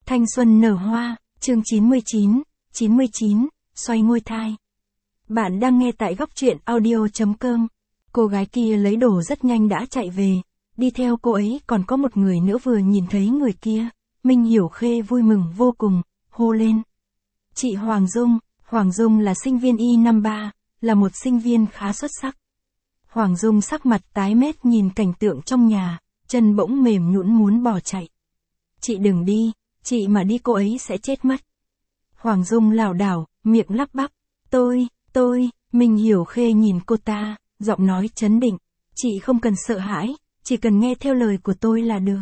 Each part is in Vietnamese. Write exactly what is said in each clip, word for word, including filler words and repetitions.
Thanh xuân nở hoa, chương chín mươi chín, chín mươi chín, xoay ngôi thai. Bạn đang nghe tại góc truyện audio.com. Cô gái kia lấy đồ rất nhanh đã chạy về, đi theo cô ấy còn có một người nữa vừa nhìn thấy người kia. Minh Hiểu Khê vui mừng vô cùng, hô lên. Chị Hoàng Dung, Hoàng Dung là sinh viên y năm ba, là một sinh viên khá xuất sắc. Hoàng Dung sắc mặt tái mét nhìn cảnh tượng trong nhà, chân bỗng mềm nhũn muốn bỏ chạy. Chị đừng đi, chị mà đi cô ấy sẽ chết mất. Hoàng Dung lảo đảo, miệng lắp bắp. Tôi, tôi, Minh Hiểu Khê nhìn cô ta, giọng nói trấn định. Chị không cần sợ hãi, chỉ cần nghe theo lời của tôi là được.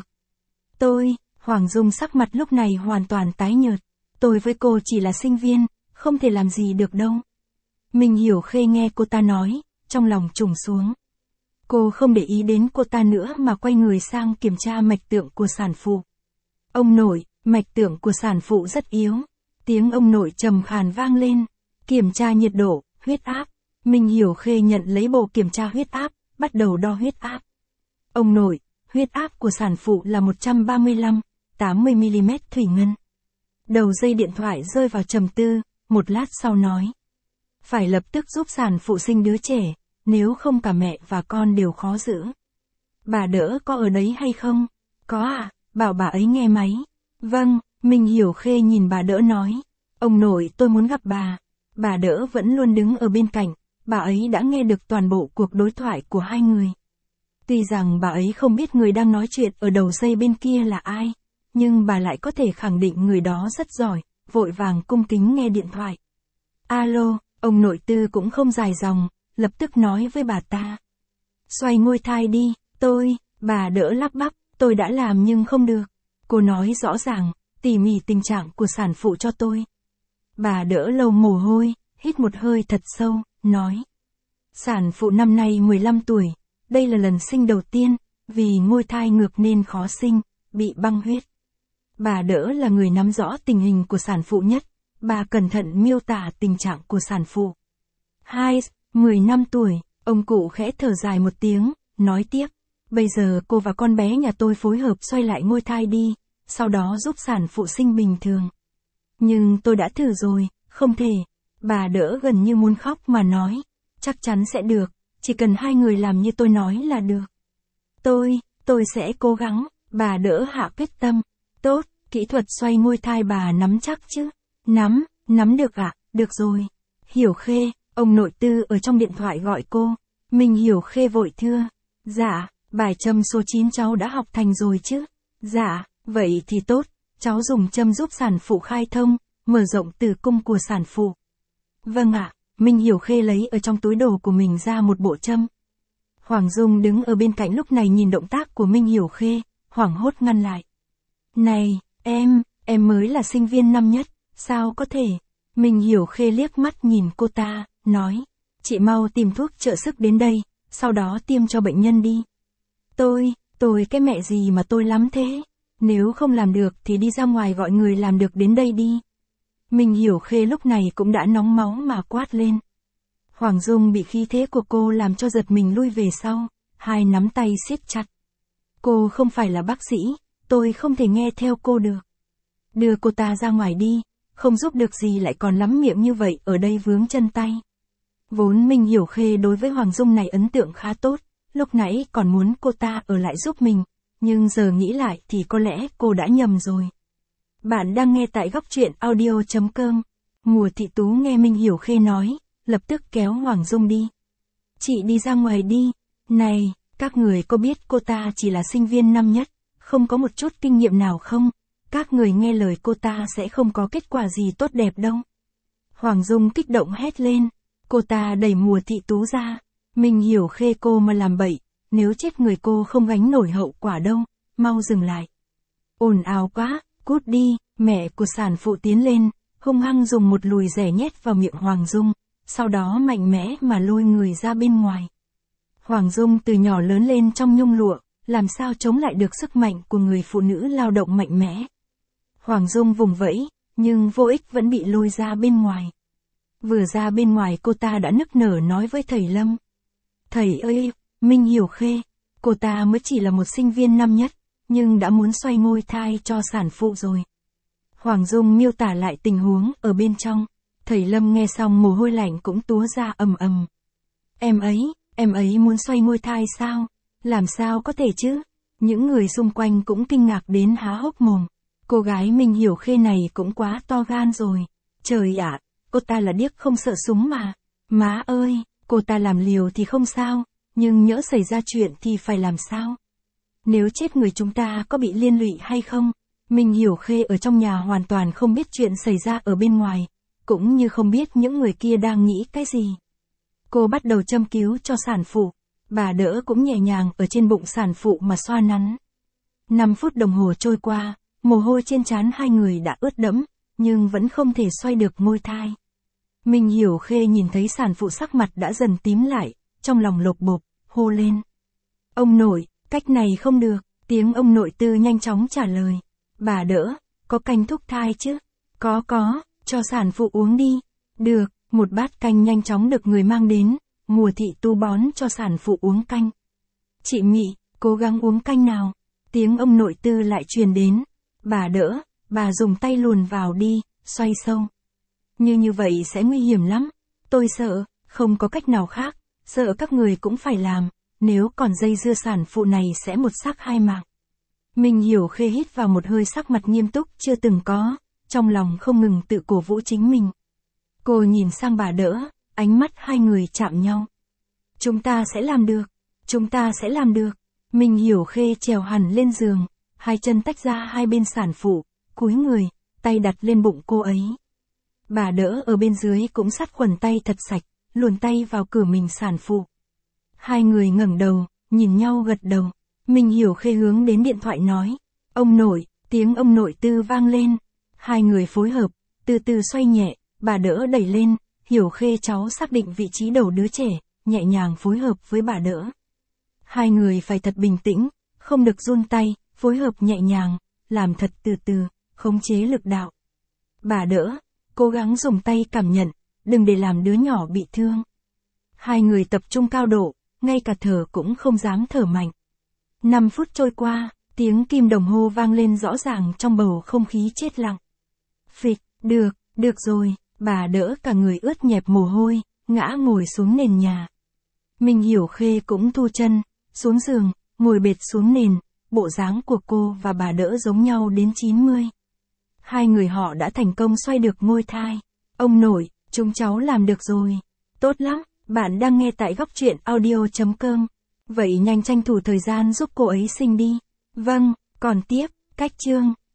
Tôi, Hoàng Dung sắc mặt lúc này hoàn toàn tái nhợt. Tôi với cô chỉ là sinh viên, không thể làm gì được đâu. Minh Hiểu Khê nghe cô ta nói, trong lòng trùng xuống. Cô không để ý đến cô ta nữa mà quay người sang kiểm tra mạch tượng của sản phụ. Ông nội, mạch tượng của sản phụ rất yếu. Tiếng ông nội trầm khàn vang lên. Kiểm tra nhiệt độ, huyết áp. Minh Hiểu Khê nhận lấy bộ kiểm tra huyết áp, bắt đầu đo huyết áp. Ông nội, huyết áp của sản phụ là một trăm ba mươi lăm, tám mươi mi-li-mét thủy ngân. Đầu dây điện thoại rơi vào trầm tư, một lát sau nói. Phải lập tức giúp sản phụ sinh đứa trẻ, nếu không cả mẹ và con đều khó giữ. Bà đỡ có ở đấy hay không? Có à, bảo bà ấy nghe máy. Vâng, Minh Hiểu Khê nhìn bà đỡ nói. Ông nội tôi muốn gặp bà. Bà đỡ vẫn luôn đứng ở bên cạnh, bà ấy đã nghe được toàn bộ cuộc đối thoại của hai người. Tuy rằng bà ấy không biết người đang nói chuyện ở đầu dây bên kia là ai, nhưng bà lại có thể khẳng định người đó rất giỏi, vội vàng cung kính nghe điện thoại. Alo, ông nội Tư cũng không dài dòng, lập tức nói với bà ta. Xoay ngôi thai đi, tôi, bà đỡ lắp bắp, tôi đã làm nhưng không được. Cô nói rõ ràng, tỉ mỉ tình trạng của sản phụ cho tôi. Bà đỡ lâu mồ hôi, hít một hơi thật sâu, nói. Sản phụ năm nay mười lăm tuổi, đây là lần sinh đầu tiên, vì ngôi thai ngược nên khó sinh, bị băng huyết. Bà đỡ là người nắm rõ tình hình của sản phụ nhất, bà cẩn thận miêu tả tình trạng của sản phụ. Hai, mười năm tuổi, ông cụ khẽ thở dài một tiếng, nói tiếp. Bây giờ cô và con bé nhà tôi phối hợp xoay lại ngôi thai đi, sau đó giúp sản phụ sinh bình thường. Nhưng tôi đã thử rồi, không thể. Bà đỡ gần như muốn khóc mà nói. Chắc chắn sẽ được, chỉ cần hai người làm như tôi nói là được. Tôi, tôi sẽ cố gắng, bà đỡ hạ quyết tâm. Tốt, kỹ thuật xoay ngôi thai bà nắm chắc chứ? Nắm, nắm được ạ, à? Được rồi. Hiểu Khê, ông nội Tư ở trong điện thoại gọi cô. Mình Hiểu Khê vội thưa. Dạ, bài châm số chín cháu đã học thành rồi chứ? Dạ, vậy thì tốt, cháu dùng châm giúp sản phụ khai thông, mở rộng tử cung của sản phụ. Vâng ạ, Minh Hiểu Khê lấy ở trong túi đồ của mình ra một bộ châm. Hoàng Dung đứng ở bên cạnh lúc này nhìn động tác của Minh Hiểu Khê, hoảng hốt ngăn lại. Này, em, em mới là sinh viên năm nhất, sao có thể? Minh Hiểu Khê liếc mắt nhìn cô ta, nói. Chị mau tìm thuốc trợ sức đến đây, sau đó tiêm cho bệnh nhân đi. Tôi, tôi cái mẹ gì mà tôi lắm thế? Nếu không làm được thì đi ra ngoài gọi người làm được đến đây đi. Minh Hiểu Khê lúc này cũng đã nóng máu mà quát lên. Hoàng Dung bị khí thế của cô làm cho giật mình lui về sau, hai nắm tay siết chặt. Cô không phải là bác sĩ, tôi không thể nghe theo cô được. Đưa cô ta ra ngoài đi, không giúp được gì lại còn lắm miệng như vậy ở đây vướng chân tay. Vốn Minh Hiểu Khê đối với Hoàng Dung này ấn tượng khá tốt, lúc nãy còn muốn cô ta ở lại giúp mình, nhưng giờ nghĩ lại thì có lẽ cô đã nhầm rồi. Bạn đang nghe tại góc truyện audio.com. Mùa Thị Tú nghe Minh Hiểu Khê nói, lập tức kéo Hoàng Dung đi. Chị đi ra ngoài đi. Này, các người có biết cô ta chỉ là sinh viên năm nhất, không có một chút kinh nghiệm nào không? Các người nghe lời cô ta sẽ không có kết quả gì tốt đẹp đâu. Hoàng Dung kích động hét lên. Cô ta đẩy Mùa Thị Tú ra. Minh Hiểu Khê cô mà làm bậy, nếu chết người cô không gánh nổi hậu quả đâu, mau dừng lại. Ồn ào quá, cút đi, mẹ của sản phụ tiến lên, hung hăng dùng một lùi rẻ nhét vào miệng Hoàng Dung, sau đó mạnh mẽ mà lôi người ra bên ngoài. Hoàng Dung từ nhỏ lớn lên trong nhung lụa, làm sao chống lại được sức mạnh của người phụ nữ lao động mạnh mẽ. Hoàng Dung vùng vẫy, nhưng vô ích vẫn bị lôi ra bên ngoài. Vừa ra bên ngoài cô ta đã nức nở nói với thầy Lâm. Thầy ơi, Minh Hiểu Khê, cô ta mới chỉ là một sinh viên năm nhất, nhưng đã muốn xoay ngôi thai cho sản phụ rồi. Hoàng Dung miêu tả lại tình huống ở bên trong. Thầy Lâm nghe xong mồ hôi lạnh cũng túa ra ầm ầm. Em ấy, em ấy muốn xoay ngôi thai sao? Làm sao có thể chứ? Những người xung quanh cũng kinh ngạc đến há hốc mồm. Cô gái Minh Hiểu Khê này cũng quá to gan rồi. Trời ạ, cô ta là điếc không sợ súng mà. Má ơi, cô ta làm liều thì không sao, nhưng nhỡ xảy ra chuyện thì phải làm sao? Nếu chết người chúng ta có bị liên lụy hay không? Minh Hiểu Khê ở trong nhà hoàn toàn không biết chuyện xảy ra ở bên ngoài, cũng như không biết những người kia đang nghĩ cái gì. Cô bắt đầu châm cứu cho sản phụ, bà đỡ cũng nhẹ nhàng ở trên bụng sản phụ mà xoa nắn. năm phút đồng hồ trôi qua, mồ hôi trên trán hai người đã ướt đẫm, nhưng vẫn không thể xoay được ngôi thai. Minh Hiểu Khê nhìn thấy sản phụ sắc mặt đã dần tím lại, trong lòng lột bột, hô lên. Ông nội, cách này không được, tiếng ông nội Tư nhanh chóng trả lời. Bà đỡ, có canh thúc thai chứ? Có có, cho sản phụ uống đi. Được, một bát canh nhanh chóng được người mang đến, Mùa Thị Tu bón cho sản phụ uống canh. Chị Mị, cố gắng uống canh nào. Tiếng ông nội Tư lại truyền đến. Bà đỡ, bà dùng tay luồn vào đi, xoay sâu. Như như vậy sẽ nguy hiểm lắm. Tôi sợ, không có cách nào khác, sợ các người cũng phải làm, nếu còn dây dưa sản phụ này sẽ một xác hai mạng. Minh Hiểu Khê hít vào một hơi, sắc mặt nghiêm túc chưa từng có, trong lòng không ngừng tự cổ vũ chính mình. Cô nhìn sang bà đỡ, ánh mắt hai người chạm nhau. Chúng ta sẽ làm được, chúng ta sẽ làm được. Minh Hiểu Khê trèo hẳn lên giường, hai chân tách ra hai bên sản phụ, cúi người, tay đặt lên bụng cô ấy. Bà đỡ ở bên dưới cũng sát khuẩn tay thật sạch, luồn tay vào cửa mình sản phụ. Hai người ngẩng đầu, nhìn nhau gật đầu. Minh Hiểu Khê hướng đến điện thoại nói. Ông nội, tiếng ông nội Tư vang lên. Hai người phối hợp, từ từ xoay nhẹ, bà đỡ đẩy lên, Hiểu Khê cháu xác định vị trí đầu đứa trẻ, nhẹ nhàng phối hợp với bà đỡ. Hai người phải thật bình tĩnh, không được run tay, phối hợp nhẹ nhàng, làm thật từ từ, khống chế lực đạo. Bà đỡ, cố gắng dùng tay cảm nhận, đừng để làm đứa nhỏ bị thương. Hai người tập trung cao độ, ngay cả thở cũng không dám thở mạnh. Năm phút trôi qua, tiếng kim đồng hồ vang lên rõ ràng trong bầu không khí chết lặng. Phịch, được, được rồi, bà đỡ cả người ướt nhẹp mồ hôi, ngã ngồi xuống nền nhà. Minh Hiểu Khê cũng thu chân, xuống giường, ngồi bệt xuống nền, bộ dáng của cô và bà đỡ giống nhau đến chín mươi. Hai người họ đã thành công xoay được ngôi thai. Ông nội, chúng cháu làm được rồi. Tốt lắm, bạn đang nghe tại góc truyện audio chấm com. Vậy nhanh tranh thủ thời gian giúp cô ấy sinh đi. Vâng, còn tiếp, cách chương.